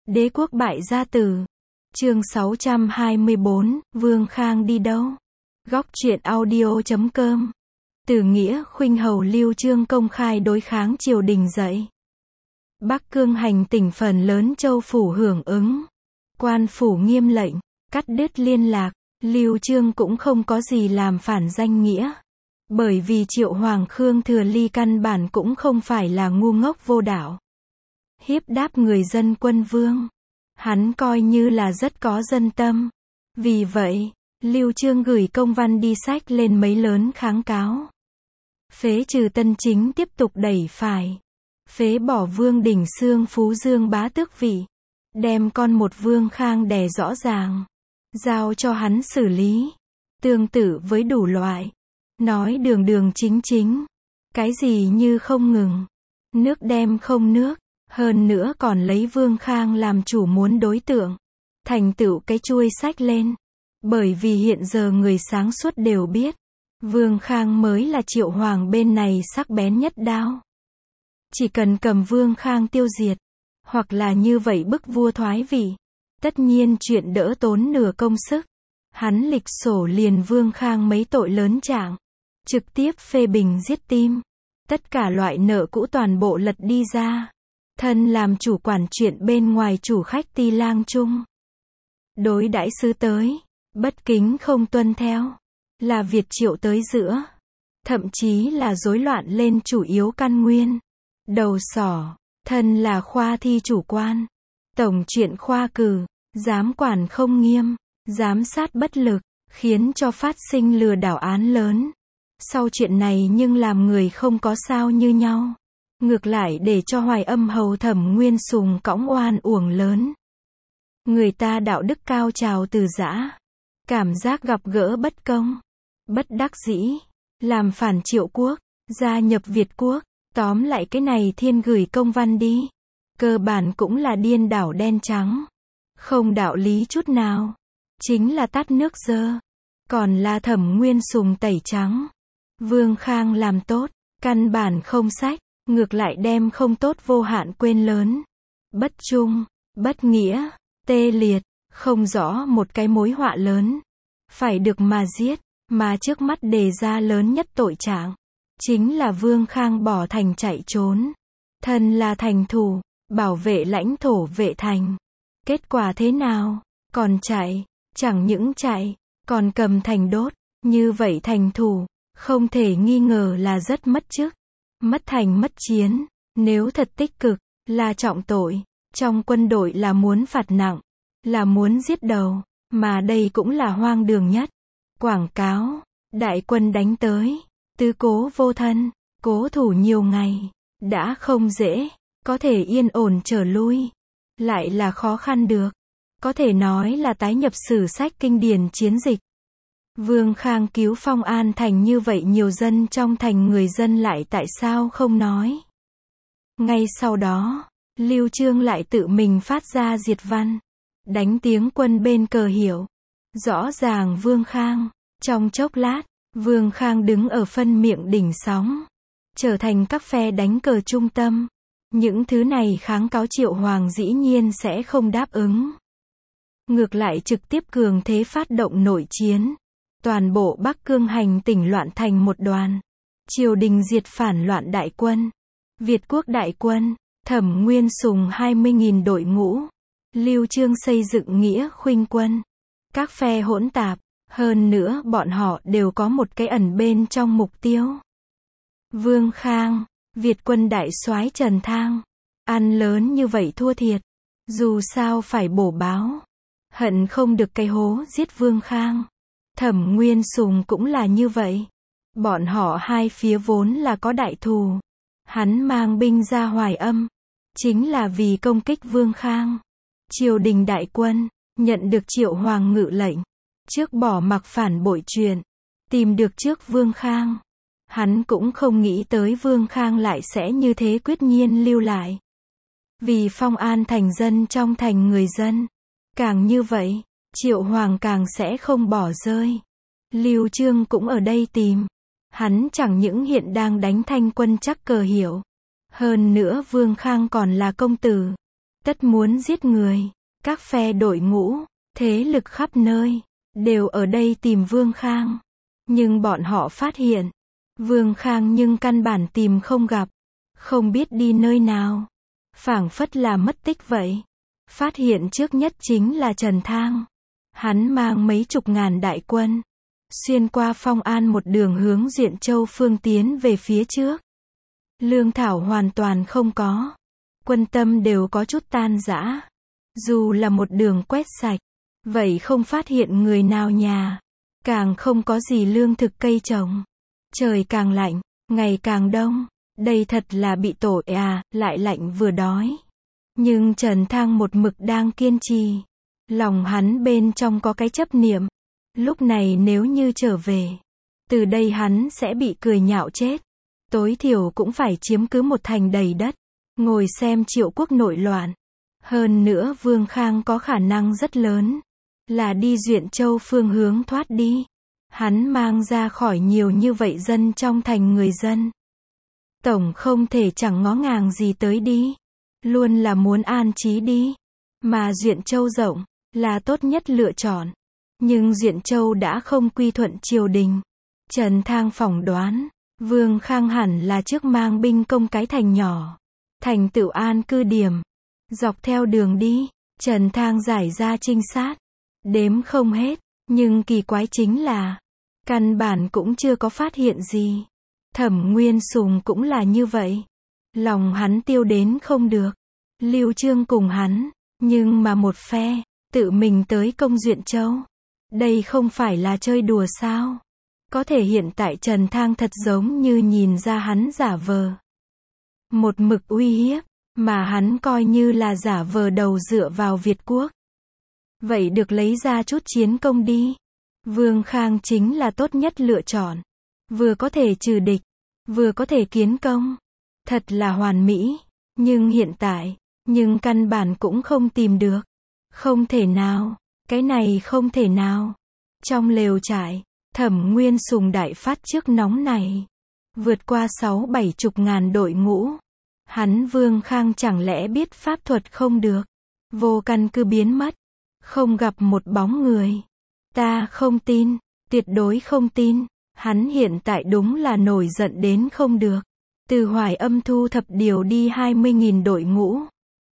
Đế quốc bại gia tử. Chương 624, Vương Khang đi đâu? Góc truyện audio.com. Từ Nghĩa Khuynh hầu Lưu Chương công khai đối kháng triều đình dậy. Bắc Cương hành tỉnh phần lớn châu phủ hưởng ứng. Quan phủ nghiêm lệnh, cắt đứt liên lạc. Lưu Chương cũng không có gì làm phản danh nghĩa. Bởi vì Triệu Hoàng Khương Thừa Ly căn bản cũng không phải là ngu ngốc vô đạo. Hiếp đáp người dân quân vương. Hắn coi như là rất có dân tâm. Vì vậy, Lưu Chương gửi công văn đi sách lên mấy lớn kháng cáo. Phế trừ Tân Chính tiếp tục đẩy phải. Phế bỏ Vương Đình Xương Phú Dương bá tước vị. Đem con một Vương Khang đè rõ ràng. Giao cho hắn xử lý. Tương tự với đủ loại. Nói đường đường chính chính. Cái gì như không ngừng. Nước đem không nước. Hơn nữa còn lấy Vương Khang làm chủ muốn đối tượng. Thành tựu cái chuôi sách lên. Bởi vì hiện giờ người sáng suốt đều biết. Vương Khang mới là Triệu Hoàng bên này sắc bén nhất đao. Chỉ cần cầm Vương Khang tiêu diệt. Hoặc là như vậy bức vua thoái vị. Tất nhiên chuyện đỡ tốn nửa công sức. Hắn lịch sổ liền Vương Khang mấy tội lớn trạng. Trực tiếp phê bình giết tim. Tất cả loại nợ cũ toàn bộ lật đi ra. Thân làm chủ quản chuyện bên ngoài chủ khách ti lang chung. Đối đãi sứ tới. Bất kính không tuân theo. Là Việt Triệu tới giữa. Thậm chí là rối loạn lên chủ yếu căn nguyên. Đầu sỏ. Thân là khoa thi chủ quan. Tổng chuyện khoa cử. Giám quản không nghiêm. Giám sát bất lực. Khiến cho phát sinh lừa đảo án lớn. Sau chuyện này nhưng làm người không có sao như nhau. Ngược lại để cho Hoài Âm hầu Thẩm Nguyên Sùng cõng oan uổng lớn. Người ta đạo đức cao trào từ giã. Cảm giác gặp gỡ bất công. Bất đắc dĩ. Làm phản Triệu quốc. Gia nhập Việt quốc. Tóm lại cái này thiên gửi công văn đi. Cơ bản cũng là điên đảo đen trắng. Không đạo lý chút nào. Chính là tát nước dơ. Còn là Thẩm Nguyên Sùng tẩy trắng. Vương Khang làm tốt. Căn bản không sách. Ngược lại đem không tốt vô hạn quên lớn. Bất trung, bất nghĩa, tê liệt, không rõ một cái mối họa lớn. Phải được mà giết, mà trước mắt đề ra lớn nhất tội trạng. Chính là Vương Khang bỏ thành chạy trốn. Thân là thành thủ, bảo vệ lãnh thổ vệ thành. Kết quả thế nào? Còn chạy, chẳng những chạy, còn cầm thành đốt. Như vậy thành thủ, không thể nghi ngờ là rất mất chức. Mất thành mất chiến, nếu thật tích cực, là trọng tội. Trong quân đội là muốn phạt nặng, là muốn giết đầu, mà đây cũng là hoang đường nhất. Quảng cáo, đại quân đánh tới, tứ cố vô thân, cố thủ nhiều ngày, đã không dễ, có thể yên ổn trở lui, lại là khó khăn được. Có thể nói là tái nhập sử sách kinh điển chiến dịch. Vương Khang cứu Phong An thành như vậy nhiều dân trong thành người dân lại tại sao không nói. Ngay sau đó, Lưu Chương lại tự mình phát ra diệt văn. Đánh tiếng quân bên cờ hiểu. Rõ ràng Vương Khang. Trong chốc lát, Vương Khang đứng ở phân miệng đỉnh sóng. Trở thành các phe đánh cờ trung tâm. Những thứ này kháng cáo Triệu Hoàng dĩ nhiên sẽ không đáp ứng. Ngược lại trực tiếp cường thế phát động nội chiến. Toàn bộ Bắc Cương hành tỉnh loạn thành một đoàn. Triều đình diệt phản loạn đại quân. Việt quốc đại quân. Thẩm Nguyên Sùng 20.000 đội ngũ. Lưu Chương xây dựng Nghĩa Khuynh quân. Các phe hỗn tạp. Hơn nữa bọn họ đều có một cái ẩn bên trong mục tiêu. Vương Khang. Việt quân đại soái Trần Thang. Ăn lớn như vậy thua thiệt. Dù sao phải bổ báo. Hận không được cái hố giết Vương Khang. Thẩm Nguyên Sùng cũng là như vậy. Bọn họ hai phía vốn là có đại thù. Hắn mang binh ra Hoài Âm. Chính là vì công kích Vương Khang. Triều đình đại quân. Nhận được Triệu Hoàng ngự lệnh. Trước bỏ mặc phản bội chuyện. Tìm được trước Vương Khang. Hắn cũng không nghĩ tới Vương Khang lại sẽ như thế quyết nhiên lưu lại. Vì Phong An thành dân trong thành người dân. Càng như vậy. Triệu Hoàng càng sẽ không bỏ rơi. Lưu Chương cũng ở đây tìm. Hắn chẳng những hiện đang đánh thanh quân chắc cờ hiểu. Hơn nữa Vương Khang còn là công tử. tất muốn giết người. Các phe đội ngũ, thế lực khắp nơi, đều ở đây tìm Vương Khang. Nhưng bọn họ phát hiện, Vương Khang nhưng căn bản tìm không gặp, không biết đi nơi nào. Phảng phất là mất tích vậy. Phát hiện trước nhất chính là Trần Thang. Hắn mang mấy chục ngàn đại quân, xuyên qua Phong An một đường hướng Duyện Châu phương tiến về phía trước. Lương thảo hoàn toàn không có. Quân tâm đều có chút tan rã. Dù là một đường quét sạch, vậy không phát hiện người nào nhà. Càng không có gì lương thực cây trồng. Trời càng lạnh, ngày càng đông. Đây thật là bị tội à, lại lạnh vừa đói. Nhưng Trần Thang một mực đang kiên trì. Lòng hắn bên trong có cái chấp niệm. Lúc này nếu như trở về, từ đây hắn sẽ bị cười nhạo chết. Tối thiểu cũng phải chiếm cứ một thành đầy đất. Ngồi xem Triệu quốc nội loạn. Hơn nữa Vương Khang có khả năng rất lớn là đi Duyện Châu phương hướng thoát đi. Hắn mang ra khỏi nhiều như vậy dân trong thành người dân. Tổng không thể chẳng ngó ngàng gì tới đi. Luôn là muốn an trí đi. Mà Duyện Châu rộng, là tốt nhất lựa chọn. Nhưng Duyện Châu đã không quy thuận triều đình. Trần Thang phỏng đoán, Vương Khang hẳn là trước mang binh công cái thành nhỏ. Thành Tựu an cư điểm. Dọc theo đường đi, Trần Thang giải ra trinh sát. Đếm không hết, nhưng kỳ quái chính là, căn bản cũng chưa có phát hiện gì. Thẩm Nguyên Sùng cũng là như vậy. Lòng hắn tiêu đến không được. Lưu Chương cùng hắn, nhưng mà một phe, tự mình tới công Duyện Châu. Đây không phải là chơi đùa sao? Có thể hiện tại Trần Thang thật giống như nhìn ra hắn giả vờ. Một mực uy hiếp, mà hắn coi như là giả vờ đầu dựa vào Việt quốc. Vậy được lấy ra chút chiến công đi. Vương Khang chính là tốt nhất lựa chọn. Vừa có thể trừ địch, vừa có thể kiến công. Thật là hoàn mỹ. Nhưng hiện tại, nhưng căn bản cũng không tìm được. Không thể nào, cái này không thể nào. Trong lều trại, Thẩm Nguyên Sùng đại phát trước nóng này. Vượt qua 6-70 ngàn đội ngũ. Hắn Vương Khang chẳng lẽ biết pháp thuật không được. Vô căn cứ biến mất. Không gặp một bóng người. Ta không tin, tuyệt đối không tin. Hắn hiện tại đúng là nổi giận đến không được. Từ Hoài Âm thu thập điều đi 20.000 đội ngũ.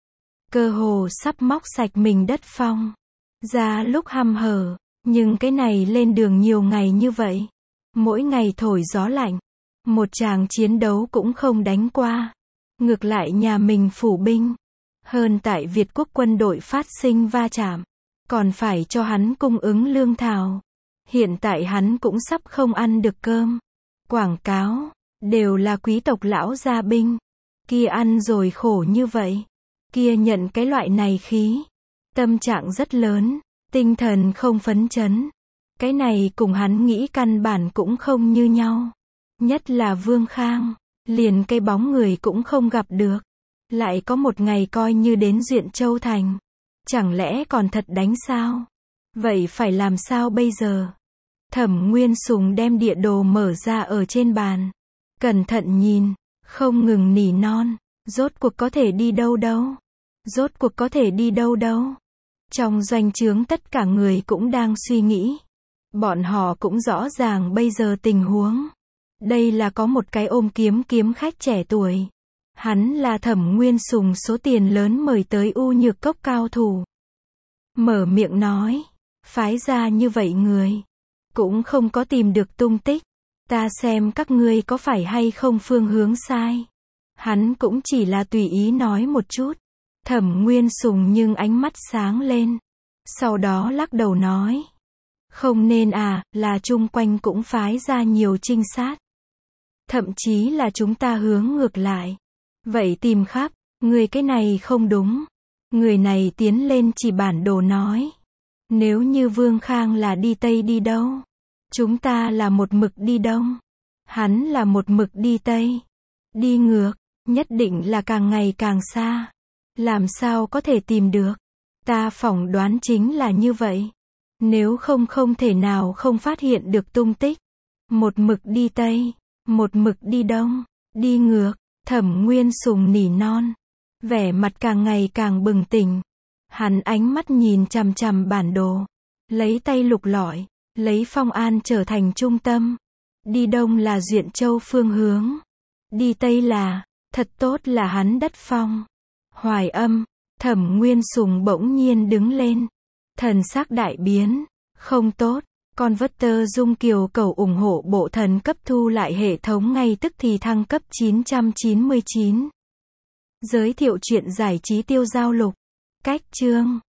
Cơ hồ sắp móc sạch mình đất phong. Ra lúc hăm hở, nhưng cái này lên đường nhiều ngày như vậy. Mỗi ngày thổi gió lạnh. Một tràng chiến đấu cũng không đánh qua. Ngược lại nhà mình phủ binh. Hơn tại Việt quốc quân đội phát sinh va chạm. Còn phải cho hắn cung ứng lương thảo. Hiện tại hắn cũng sắp không ăn được cơm. Quảng cáo, đều là quý tộc lão gia binh. Kia ăn rồi khổ như vậy. Kia nhận cái loại này khí. Tâm trạng rất lớn, tinh thần không phấn chấn. Cái này cùng hắn nghĩ căn bản cũng không như nhau. Nhất là Vương Khang, liền cây bóng người cũng không gặp được. Lại có một ngày coi như đến Duyện Châu thành. Chẳng lẽ còn thật đánh sao? Vậy phải làm sao bây giờ? Thẩm Nguyên Sùng đem địa đồ mở ra ở trên bàn. Cẩn thận nhìn, không ngừng nỉ non. Rốt cuộc có thể đi đâu đâu? Rốt cuộc có thể đi đâu đâu? Trong doanh trướng tất cả người cũng đang suy nghĩ. Bọn họ cũng rõ ràng bây giờ tình huống. Đây là có một cái ôm kiếm khách trẻ tuổi. Hắn là Thẩm Nguyên Sùng số tiền lớn mời tới U Nhược Cốc cao thủ. Mở miệng nói, phái ra như vậy người, cũng không có tìm được tung tích. Ta xem các ngươi có phải hay không phương hướng sai. Hắn cũng chỉ là tùy ý nói một chút. Thẩm Nguyên Sùng nhưng ánh mắt sáng lên. Sau đó lắc đầu nói. Không nên à, là chung quanh cũng phái ra nhiều trinh sát. Thậm chí là chúng ta hướng ngược lại. Vậy tìm khắp, người cái này không đúng. Người này tiến lên chỉ bản đồ nói. Nếu như Vương Khang là đi Tây đi đâu? Chúng ta là một mực đi Đông. Hắn là một mực đi Tây. Đi ngược, nhất định là càng ngày càng xa. Làm sao có thể tìm được? Ta phỏng đoán chính là như vậy. Nếu không thể nào không phát hiện được tung tích. Một mực đi Tây, một mực đi Đông, đi ngược. Thẩm Nguyên Sùng nỉ non. Vẻ mặt càng ngày càng bừng tỉnh. Hắn ánh mắt nhìn chằm chằm bản đồ. Lấy tay lục lọi. Lấy Phong An trở thành trung tâm. Đi đông là Duyện Châu phương hướng. Đi tây là, thật tốt là hắn đất Phong. Hoài Âm, Thẩm Nguyên Sùng bỗng nhiên đứng lên. Thần sắc đại biến. Không tốt. Converter Dung Kiều cầu ủng hộ bộ thần cấp thu lại hệ thống ngay tức thì thăng cấp 999. Giới thiệu truyện giải trí tiêu giao lục. Cách chương